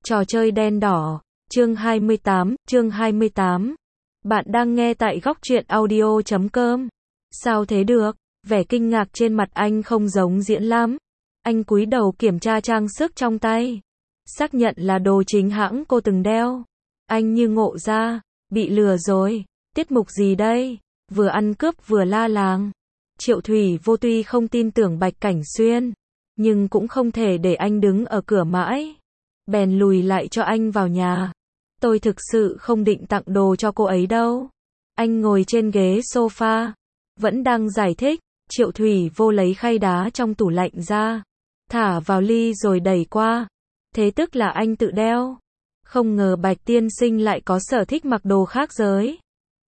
Trò chơi đen đỏ, chương 28. Bạn đang nghe tại góc truyện audio.com. Sao thế được? Vẻ kinh ngạc trên mặt anh không giống diễn lắm. Anh cúi đầu kiểm tra trang sức trong tay. Xác nhận là đồ chính hãng cô từng đeo. Anh như ngộ ra, bị lừa rồi. Tiết mục gì đây? Vừa ăn cướp vừa la làng. Triệu Thủy Vô tuy không tin tưởng Bạch Cảnh Xuyên, nhưng cũng không thể để anh đứng ở cửa mãi. Bèn lùi lại cho anh vào nhà. Tôi thực sự không định tặng đồ cho cô ấy đâu. Anh ngồi trên ghế sofa, vẫn đang giải thích. Triệu Thủy Vô lấy khay đá trong tủ lạnh ra, thả vào ly rồi đẩy qua. Thế tức là anh tự đeo. Không ngờ Bạch tiên sinh lại có sở thích mặc đồ khác giới.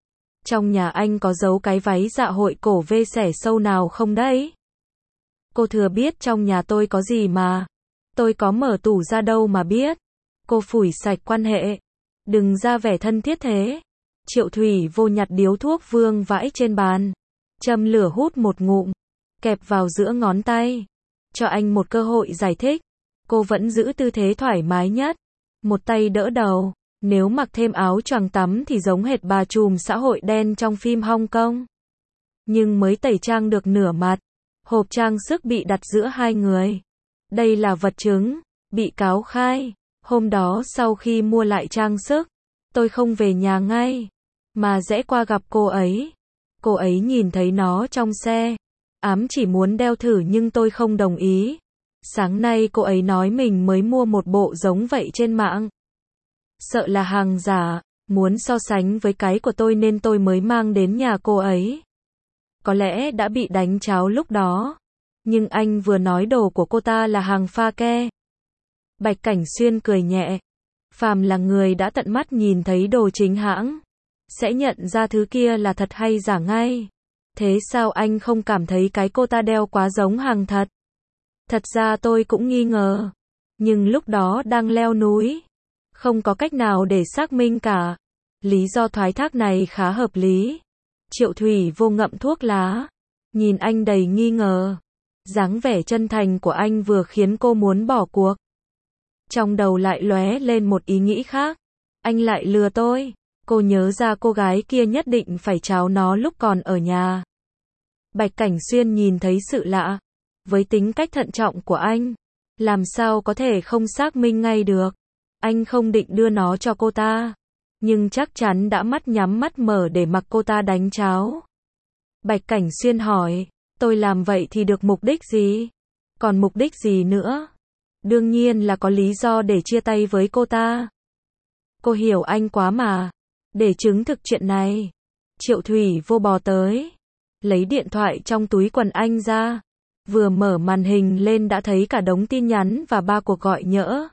Trong nhà anh có giấu cái váy dạ hội cổ vê xẻ sâu nào không đấy? Cô thừa biết trong nhà tôi có gì mà. Tôi có mở tủ ra đâu mà biết. Cô phủi sạch quan hệ. Đừng ra vẻ thân thiết thế. Triệu Thủy Vô nhặt điếu thuốc vương vãi trên bàn. Châm lửa hút một ngụm. Kẹp vào giữa ngón tay. Cho anh một cơ hội giải thích. Cô vẫn giữ tư thế thoải mái nhất. Một tay đỡ đầu. Nếu mặc thêm áo choàng tắm thì giống hệt bà trùm xã hội đen trong phim Hong Kong. Nhưng mới tẩy trang được nửa mặt. Hộp trang sức bị đặt giữa hai người. Đây là vật chứng. Bị cáo khai. Hôm đó sau khi mua lại trang sức, tôi không về nhà ngay, mà rẽ qua gặp cô ấy. Cô ấy nhìn thấy nó trong xe. Chỉ muốn đeo thử nhưng tôi không đồng ý. Sáng nay cô ấy nói mình mới mua một bộ giống vậy trên mạng. Sợ là hàng giả, muốn so sánh với cái của tôi nên tôi mới mang đến nhà cô ấy. Có lẽ đã bị đánh tráo lúc đó. Nhưng anh vừa nói đồ của cô ta là hàng pha ke. Bạch Cảnh Xuyên cười nhẹ. Phàm là người đã tận mắt nhìn thấy đồ chính hãng, sẽ nhận ra thứ kia là thật hay giả ngay. Thế sao anh không cảm thấy cái cô ta đeo quá giống hàng thật? Thật ra tôi cũng nghi ngờ. Nhưng lúc đó đang leo núi. Không có cách nào để xác minh cả. Lý do thoái thác này khá hợp lý. Triệu Thủy Vô ngậm thuốc lá. Nhìn anh đầy nghi ngờ. Dáng vẻ chân thành của anh vừa khiến cô muốn bỏ cuộc. Trong đầu lại lóe lên một ý nghĩ khác. Anh lại lừa tôi. Cô nhớ ra cô gái kia nhất định phải tráo nó lúc còn ở nhà. Bạch Cảnh Xuyên nhìn thấy sự lạ. Với tính cách thận trọng của anh, làm sao có thể không xác minh ngay được. Anh không định đưa nó cho cô ta, nhưng chắc chắn đã mắt nhắm mắt mở để mặc cô ta đánh tráo. Bạch Cảnh Xuyên hỏi, tôi làm vậy thì được mục đích gì? Còn mục đích gì nữa? Đương nhiên là có lý do để chia tay với cô ta. Cô hiểu anh quá mà. Để chứng thực chuyện này, Triệu Thủy Vô bò tới, lấy điện thoại trong túi quần anh ra. Vừa mở màn hình lên đã thấy cả đống tin nhắn và 3 cuộc gọi nhỡ.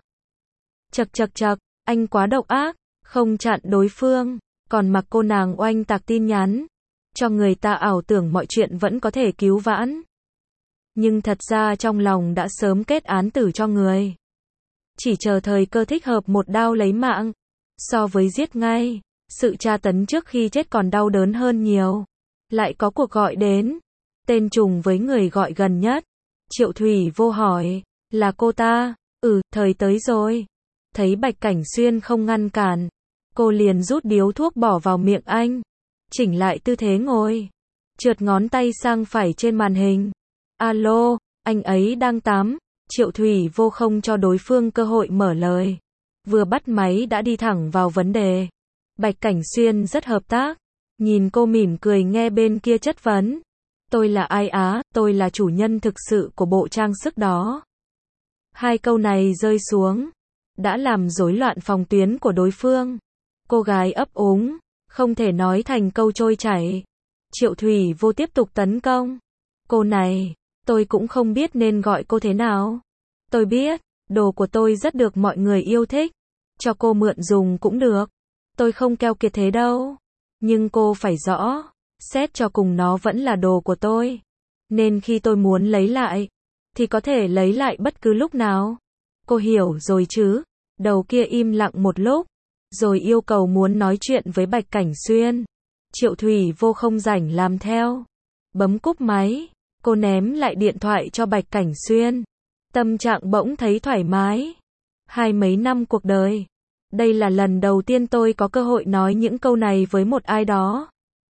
Chậc, anh quá độc ác, không chặn đối phương, còn mặc cô nàng oanh tạc tin nhắn, cho người ta ảo tưởng mọi chuyện vẫn có thể cứu vãn. Nhưng thật ra trong lòng đã sớm kết án tử cho người. Chỉ chờ thời cơ thích hợp một đao lấy mạng. So với giết ngay, sự tra tấn trước khi chết còn đau đớn hơn nhiều. Lại có cuộc gọi đến. Tên trùng với người gọi gần nhất. Triệu Thủy Vô hỏi, là cô ta? Thời tới rồi. Thấy Bạch Cảnh Xuyên không ngăn cản, cô liền rút điếu thuốc bỏ vào miệng anh. Chỉnh lại tư thế ngồi. Trượt ngón tay sang phải trên màn hình. Alo, anh ấy đang tắm. Triệu Thủy Vô không cho đối phương cơ hội mở lời. Vừa bắt máy đã đi thẳng vào vấn đề. Bạch Cảnh Xuyên rất hợp tác. Nhìn cô mỉm cười nghe bên kia chất vấn. Tôi là ai á? Tôi là chủ nhân thực sự của bộ trang sức đó. Hai câu này rơi xuống, đã làm rối loạn phòng tuyến của đối phương. Cô gái ấp úng, không thể nói thành câu trôi chảy. Triệu Thủy Vô tiếp tục tấn công. Cô này, tôi cũng không biết nên gọi cô thế nào. Tôi biết, đồ của tôi rất được mọi người yêu thích. Cho cô mượn dùng cũng được. Tôi không keo kiệt thế đâu. Nhưng cô phải rõ, xét cho cùng nó vẫn là đồ của tôi. Nên khi tôi muốn lấy lại, thì có thể lấy lại bất cứ lúc nào. Cô hiểu rồi chứ? Đầu kia im lặng một lúc, rồi yêu cầu muốn nói chuyện với Bạch Cảnh Xuyên. Triệu Thủy Vô không rảnh làm theo. Bấm cúp máy, cô ném lại điện thoại cho Bạch Cảnh Xuyên. Tâm trạng bỗng thấy thoải mái. hai mấy năm cuộc đời. Đây là lần đầu tiên tôi có cơ hội nói những câu này với một ai đó.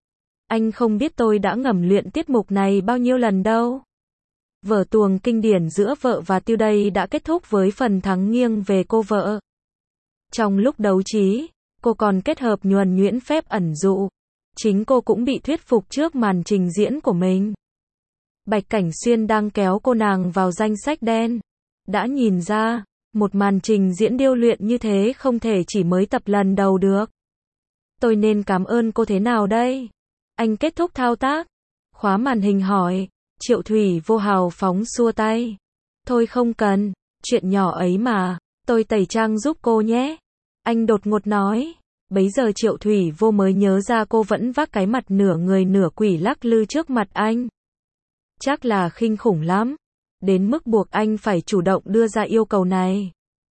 Anh không biết tôi đã ngầm luyện tiết mục này bao nhiêu lần đâu. Vở tuồng kinh điển giữa vợ và Tiêu đây đã kết thúc với phần thắng nghiêng về cô vợ. Trong lúc đấu trí, cô còn kết hợp nhuần nhuyễn phép ẩn dụ. Chính cô cũng bị thuyết phục trước màn trình diễn của mình. Bạch Cảnh Xuyên đang kéo cô nàng vào danh sách đen. Đã nhìn ra, một màn trình diễn điêu luyện như thế không thể chỉ mới tập lần đầu được. Tôi nên cảm ơn cô thế nào đây? Anh kết thúc thao tác. Khóa màn hình hỏi. Triệu Thủy Vô hào phóng xua tay. Thôi không cần, chuyện nhỏ ấy mà, tôi tẩy trang giúp cô nhé. Anh đột ngột nói. Bấy giờ Triệu Thủy Vô mới nhớ ra cô vẫn vác cái mặt nửa người nửa quỷ lắc lư trước mặt anh. Chắc là khinh khủng lắm. Đến mức buộc anh phải chủ động đưa ra yêu cầu này.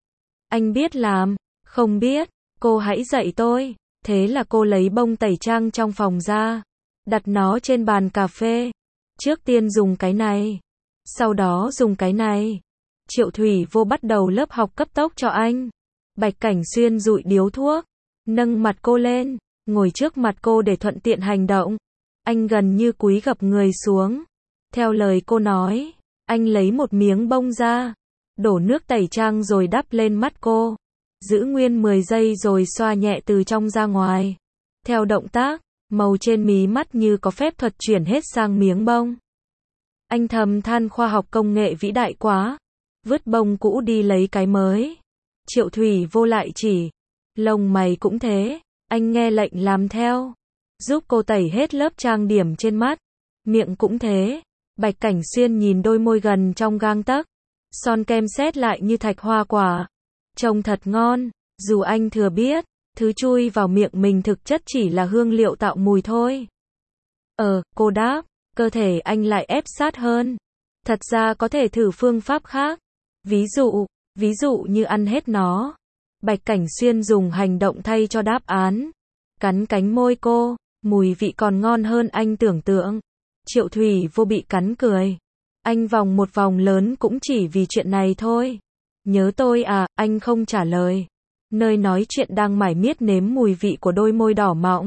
Anh biết làm, không biết, cô hãy dạy tôi. Thế là cô lấy bông tẩy trang trong phòng ra. Đặt nó trên bàn cà phê. Trước tiên dùng cái này. Sau đó dùng cái này. Triệu Thủy Vô bắt đầu lớp học cấp tốc cho anh. Bạch Cảnh Xuyên dụi điếu thuốc. Nâng mặt cô lên. Ngồi trước mặt cô để thuận tiện hành động. Anh gần như cúi gập người xuống. Theo lời cô nói, anh lấy một miếng bông ra. Đổ nước tẩy trang rồi đắp lên mắt cô. Giữ nguyên 10 giây rồi xoa nhẹ từ trong ra ngoài. Theo động tác, màu trên mí mắt như có phép thuật chuyển hết sang miếng bông. Anh thầm than khoa học công nghệ vĩ đại quá. Vứt bông cũ đi lấy cái mới. Triệu Thủy Vô lại chỉ. Lông mày cũng thế. Anh nghe lệnh làm theo. Giúp cô tẩy hết lớp trang điểm trên mắt. Miệng cũng thế. Bạch Cảnh Xuyên nhìn đôi môi gần trong gang tấc. Son kem sét lại như thạch hoa quả. Trông thật ngon. Dù anh thừa biết, thứ chui vào miệng mình thực chất chỉ là hương liệu tạo mùi thôi. Cô đáp. Cơ thể anh lại ép sát hơn. Thật ra có thể thử phương pháp khác. Ví dụ như ăn hết nó. Bạch Cảnh Xuyên dùng hành động thay cho đáp án. Cắn cánh môi cô. Mùi vị còn ngon hơn anh tưởng tượng. Triệu Thủy Vô bị cắn cười. Anh vòng một vòng lớn cũng chỉ vì chuyện này thôi. Nhớ tôi à, anh không trả lời. Nơi nói chuyện đang mải miết nếm mùi vị của đôi môi đỏ mọng.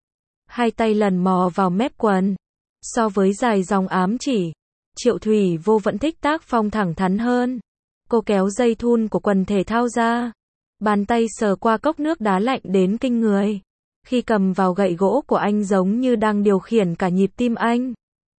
Hai tay lần mò vào mép quần. So với dài dòng ám chỉ, Triệu Thủy Vô vẫn thích tác phong thẳng thắn hơn. Cô kéo dây thun của quần thể thao ra. Bàn tay sờ qua cốc nước đá lạnh đến kinh người. Khi cầm vào gậy gỗ của anh giống như đang điều khiển cả nhịp tim anh.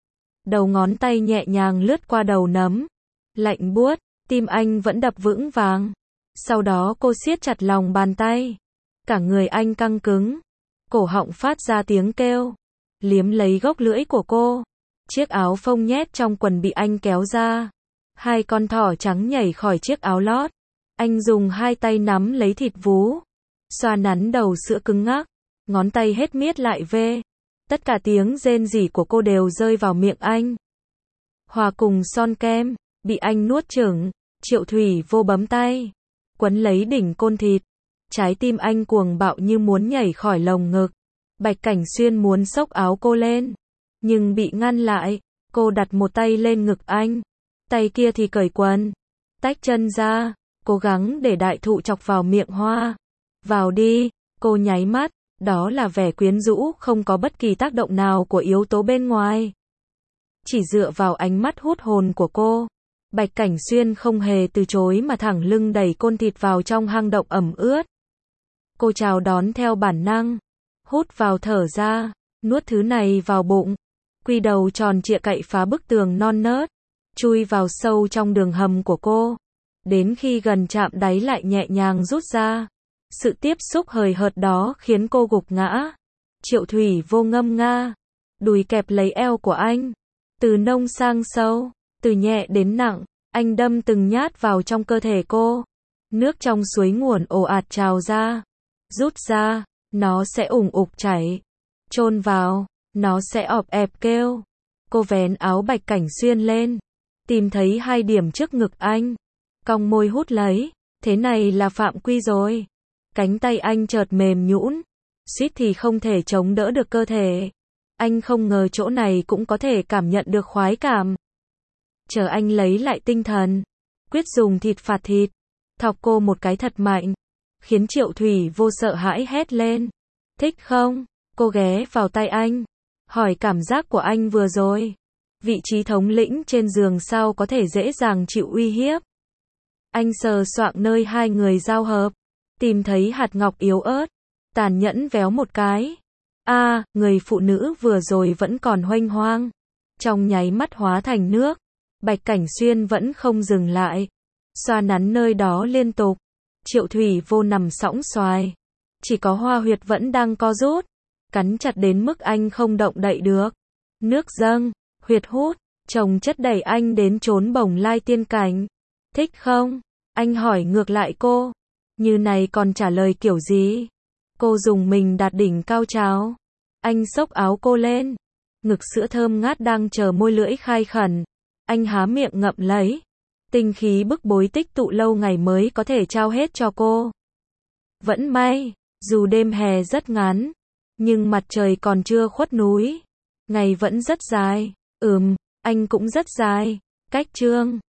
Đầu ngón tay nhẹ nhàng lướt qua đầu nấm. Lạnh buốt, tim anh vẫn đập vững vàng. Sau đó cô siết chặt lòng bàn tay. Cả người anh căng cứng. Cổ họng phát ra tiếng kêu. Liếm lấy gốc lưỡi của cô. Chiếc áo phông nhét trong quần bị anh kéo ra. Hai con thỏ trắng nhảy khỏi chiếc áo lót. Anh dùng hai tay nắm lấy thịt vú. Xoa nắn đầu sữa cứng ngắc. Ngón tay hết miết lại về. Tất cả tiếng rên rỉ của cô đều rơi vào miệng anh. Hòa cùng son kem, bị anh nuốt chửng. Triệu Thủy Vô bấm tay. Quấn lấy đỉnh côn thịt. Trái tim anh cuồng bạo như muốn nhảy khỏi lồng ngực. Bạch Cảnh Xuyên muốn xốc áo cô lên. Nhưng bị ngăn lại. Cô đặt một tay lên ngực anh. Tay kia thì cởi quần. Tách chân ra. Cố gắng để đại thụ chọc vào miệng hoa. Vào đi. Cô nháy mắt. Đó là vẻ quyến rũ không có bất kỳ tác động nào của yếu tố bên ngoài. Chỉ dựa vào ánh mắt hút hồn của cô. Bạch Cảnh Xuyên không hề từ chối mà thẳng lưng đẩy côn thịt vào trong hang động ẩm ướt. Cô chào đón theo bản năng. Hút vào thở ra. Nuốt thứ này vào bụng. Quy đầu tròn trịa cậy phá bức tường non nớt. Chui vào sâu trong đường hầm của cô. Đến khi gần chạm đáy lại nhẹ nhàng rút ra. Sự tiếp xúc hời hợt đó khiến cô gục ngã. Triệu Thủy Vô ngâm nga. Đùi kẹp lấy eo của anh. Từ nông sang sâu. Từ nhẹ đến nặng. Anh đâm từng nhát vào trong cơ thể cô. Nước trong suối nguồn ồ ạt trào ra. Rút ra. Nó sẽ ủng ục chảy. Chôn vào. Nó sẽ ọp ẹp kêu. Cô vén áo Bạch Cảnh Xuyên lên. Tìm thấy hai điểm trước ngực anh. Cong môi hút lấy. Thế này là phạm quy rồi. Cánh tay anh chợt mềm nhũn. Suýt thì không thể chống đỡ được cơ thể. Anh không ngờ chỗ này cũng có thể cảm nhận được khoái cảm. Chờ anh lấy lại tinh thần. Quyết dùng thịt phạt thịt. thọc cô một cái thật mạnh, khiến Triệu Thủy Vô sợ hãi hét lên. Thích không? Cô ghé vào tay anh, hỏi cảm giác của anh vừa rồi. Vị trí thống lĩnh trên giường sao có thể dễ dàng chịu uy hiếp. Anh sờ soạng nơi hai người giao hợp, tìm thấy hạt ngọc yếu ớt, tàn nhẫn véo một cái. Người phụ nữ vừa rồi vẫn còn huênh hoang, trong nháy mắt hóa thành nước. Bạch Cảnh Xuyên vẫn không dừng lại, xoa nắn nơi đó liên tục. Triệu Thủy Vô nằm sõng xoài, chỉ có hoa huyệt vẫn đang co rút, cắn chặt đến mức anh không động đậy được. Nước dâng, huyệt hút, chồng chất đẩy anh đến chốn bồng lai tiên cảnh. Thích không? Anh hỏi ngược lại cô. Như này còn trả lời kiểu gì? Cô dùng mình đạt đỉnh cao trào. Anh xốc áo cô lên, ngực sữa thơm ngát đang chờ môi lưỡi khai khẩn. Anh há miệng ngậm lấy, tinh khí bức bối tích tụ lâu ngày mới có thể trao hết cho cô. Vẫn may, dù đêm hè rất ngắn, nhưng mặt trời còn chưa khuất núi. Ngày vẫn rất dài. Anh cũng rất dài. Cách chương